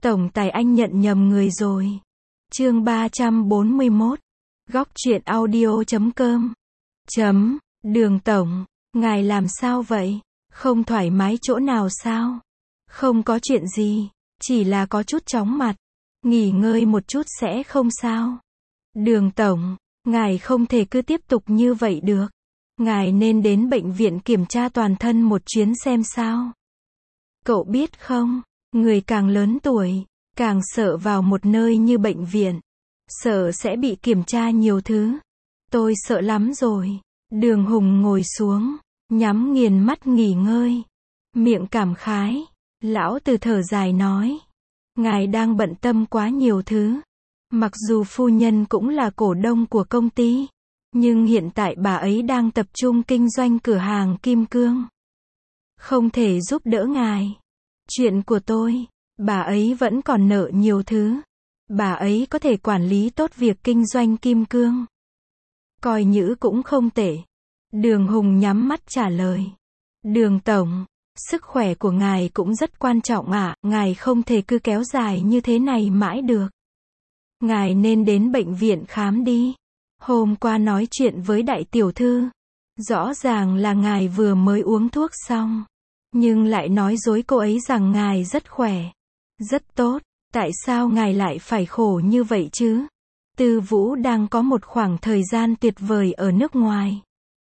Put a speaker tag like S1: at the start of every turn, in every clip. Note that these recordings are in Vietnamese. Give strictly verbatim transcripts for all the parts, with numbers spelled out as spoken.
S1: Tổng tài anh nhận nhầm người rồi. Chương ba trăm bốn mươi mốt. Góc truyện audio chấm com. Chấm, Đường tổng, ngài làm sao vậy? Không thoải mái chỗ nào sao? Không có chuyện gì, chỉ là có chút chóng mặt. Nghỉ ngơi một chút sẽ không sao. Đường tổng, ngài không thể cứ tiếp tục như vậy được. Ngài nên đến bệnh viện kiểm tra toàn thân một chuyến xem sao. Cậu biết không, người càng lớn tuổi, càng sợ vào một nơi như bệnh viện. Sợ sẽ bị kiểm tra nhiều thứ. Tôi sợ lắm rồi. Đường Hùng ngồi xuống, nhắm nghiền mắt nghỉ ngơi. Miệng cảm khái. Lão Từ thở dài nói. Ngài đang bận tâm quá nhiều thứ. Mặc dù phu nhân cũng là cổ đông của công ty. Nhưng hiện tại bà ấy đang tập trung kinh doanh cửa hàng kim cương. Không thể giúp đỡ ngài. Chuyện của tôi, bà ấy vẫn còn nợ nhiều thứ. Bà ấy có thể quản lý tốt việc kinh doanh kim cương. Coi như cũng không tệ. Đường Hùng nhắm mắt trả lời. Đường tổng, sức khỏe của ngài cũng rất quan trọng ạ, à, ngài không thể cứ kéo dài như thế này mãi được. Ngài nên đến bệnh viện khám đi. Hôm qua nói chuyện với đại tiểu thư. Rõ ràng là ngài vừa mới uống thuốc xong. Nhưng lại nói dối cô ấy rằng ngài rất khỏe. Rất tốt. Tại sao ngài lại phải khổ như vậy chứ? Tư Vũ đang có một khoảng thời gian tuyệt vời ở nước ngoài.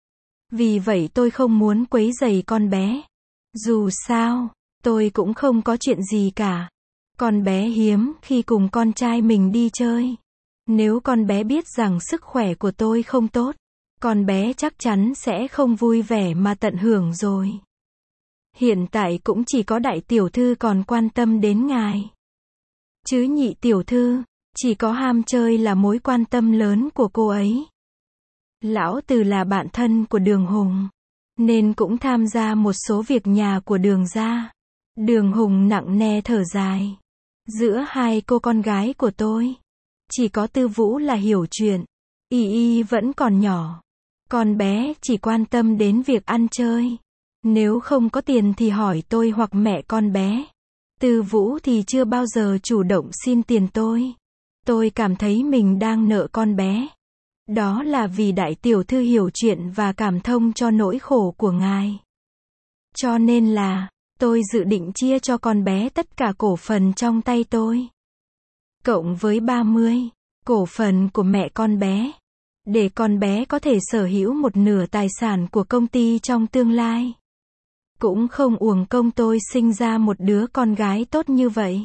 S1: Vì vậy tôi không muốn quấy rầy con bé. Dù sao, tôi cũng không có chuyện gì cả. Con bé hiếm khi cùng con trai mình đi chơi. Nếu con bé biết rằng sức khỏe của tôi không tốt, con bé chắc chắn sẽ không vui vẻ mà tận hưởng rồi. Hiện tại cũng chỉ có đại tiểu thư còn quan tâm đến ngài. Chứ nhị tiểu thư, chỉ có ham chơi là mối quan tâm lớn của cô ấy. Lão Từ là bạn thân của Đường Hùng, nên cũng tham gia một số việc nhà của Đường gia. Đường Hùng nặng nề thở dài. Giữa hai cô con gái của tôi, chỉ có Tư Vũ là hiểu chuyện. Y Y vẫn còn nhỏ. Con bé chỉ quan tâm đến việc ăn chơi. Nếu không có tiền thì hỏi tôi hoặc mẹ con bé. Tư Vũ thì chưa bao giờ chủ động xin tiền tôi. Tôi cảm thấy mình đang nợ con bé. Đó là vì đại tiểu thư hiểu chuyện và cảm thông cho nỗi khổ của ngài. Cho nên là, tôi dự định chia cho con bé tất cả cổ phần trong tay tôi. Cộng với ba mươi, cổ phần của mẹ con bé. Để con bé có thể sở hữu một nửa tài sản của công ty trong tương lai. Cũng không uổng công tôi sinh ra một đứa con gái tốt như vậy.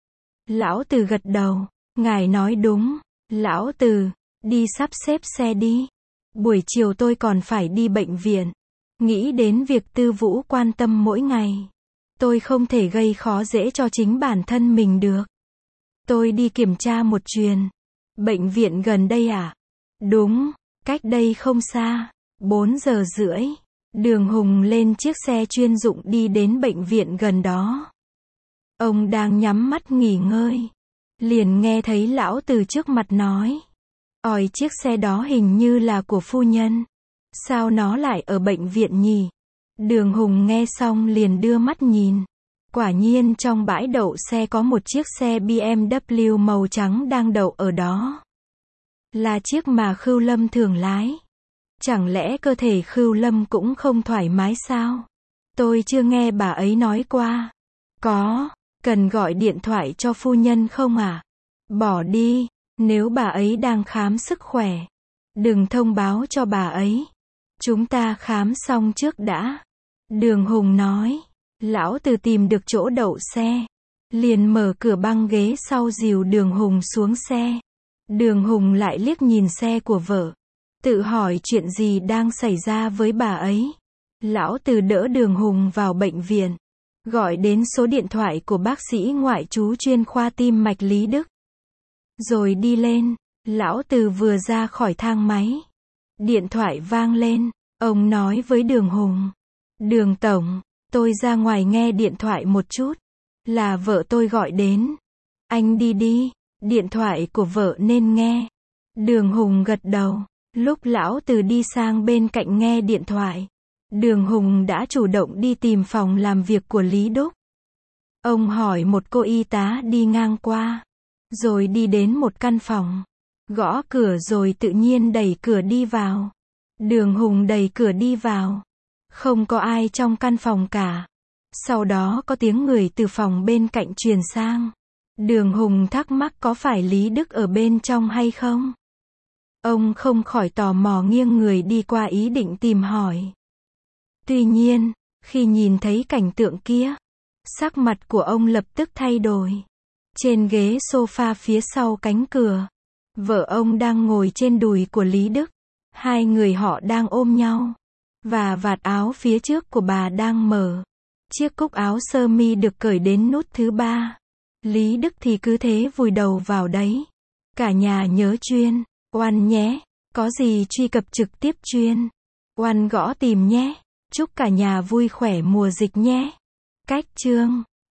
S1: Lão Từ gật đầu. Ngài nói đúng. Lão Từ, đi sắp xếp xe đi. Buổi chiều tôi còn phải đi bệnh viện. Nghĩ đến việc Tư Vũ quan tâm mỗi ngày. Tôi không thể gây khó dễ cho chính bản thân mình được. Tôi đi kiểm tra một chuyến. Bệnh viện gần đây à? Đúng, cách đây không xa. bốn giờ rưỡi. Đường Hùng lên chiếc xe chuyên dụng đi đến bệnh viện gần đó. Ông đang nhắm mắt nghỉ ngơi. Liền nghe thấy lão Từ trước mặt nói. Ôi, chiếc xe đó hình như là của phu nhân. Sao nó lại ở bệnh viện nhỉ? Đường Hùng nghe xong liền đưa mắt nhìn. Quả nhiên trong bãi đậu xe có một chiếc xe B M W màu trắng đang đậu ở đó. Là chiếc mà Khưu Lâm thường lái. Chẳng lẽ cơ thể Khưu Lâm cũng không thoải mái sao? Tôi chưa nghe bà ấy nói qua. Có, cần gọi điện thoại cho phu nhân không à? Bỏ đi, nếu bà ấy đang khám sức khỏe. Đừng thông báo cho bà ấy. Chúng ta khám xong trước đã. Đường Hùng nói. Lão Từ tìm được chỗ đậu xe. Liền mở cửa băng ghế sau dìu Đường Hùng xuống xe. Đường Hùng lại liếc nhìn xe của vợ. Tự hỏi chuyện gì đang xảy ra với bà ấy. Lão Từ đỡ Đường Hùng vào bệnh viện. Gọi đến số điện thoại của bác sĩ ngoại trú chuyên khoa tim mạch Lý Đức. Rồi đi lên. Lão Từ vừa ra khỏi thang máy. Điện thoại vang lên. Ông nói với Đường Hùng. Đường tổng, tôi ra ngoài nghe điện thoại một chút. Là vợ tôi gọi đến. Anh đi đi. Điện thoại của vợ nên nghe. Đường Hùng gật đầu. Lúc lão Từ đi sang bên cạnh nghe điện thoại, Đường Hùng đã chủ động đi tìm phòng làm việc của Lý Đúc. Ông hỏi một cô y tá đi ngang qua. Rồi đi đến một căn phòng. Gõ cửa rồi tự nhiên đẩy cửa đi vào. Đường Hùng đẩy cửa đi vào. Không có ai trong căn phòng cả. Sau đó có tiếng người từ phòng bên cạnh truyền sang. Đường Hùng thắc mắc có phải Lý Đức ở bên trong hay không? Ông không khỏi tò mò nghiêng người đi qua ý định tìm hỏi. Tuy nhiên, khi nhìn thấy cảnh tượng kia, sắc mặt của ông lập tức thay đổi. Trên ghế sofa phía sau cánh cửa, vợ ông đang ngồi trên đùi của Lý Đức. Hai người họ đang ôm nhau. Và vạt áo phía trước của bà đang mở. Chiếc cúc áo sơ mi được cởi đến nút thứ ba. Lý Đức thì cứ thế vùi đầu vào đấy. Cả nhà nhớ chuyên, oan nhé. Có gì truy cập trực tiếp chuyên, oan gõ tìm nhé. Chúc cả nhà vui khỏe mùa dịch nhé. Cách chương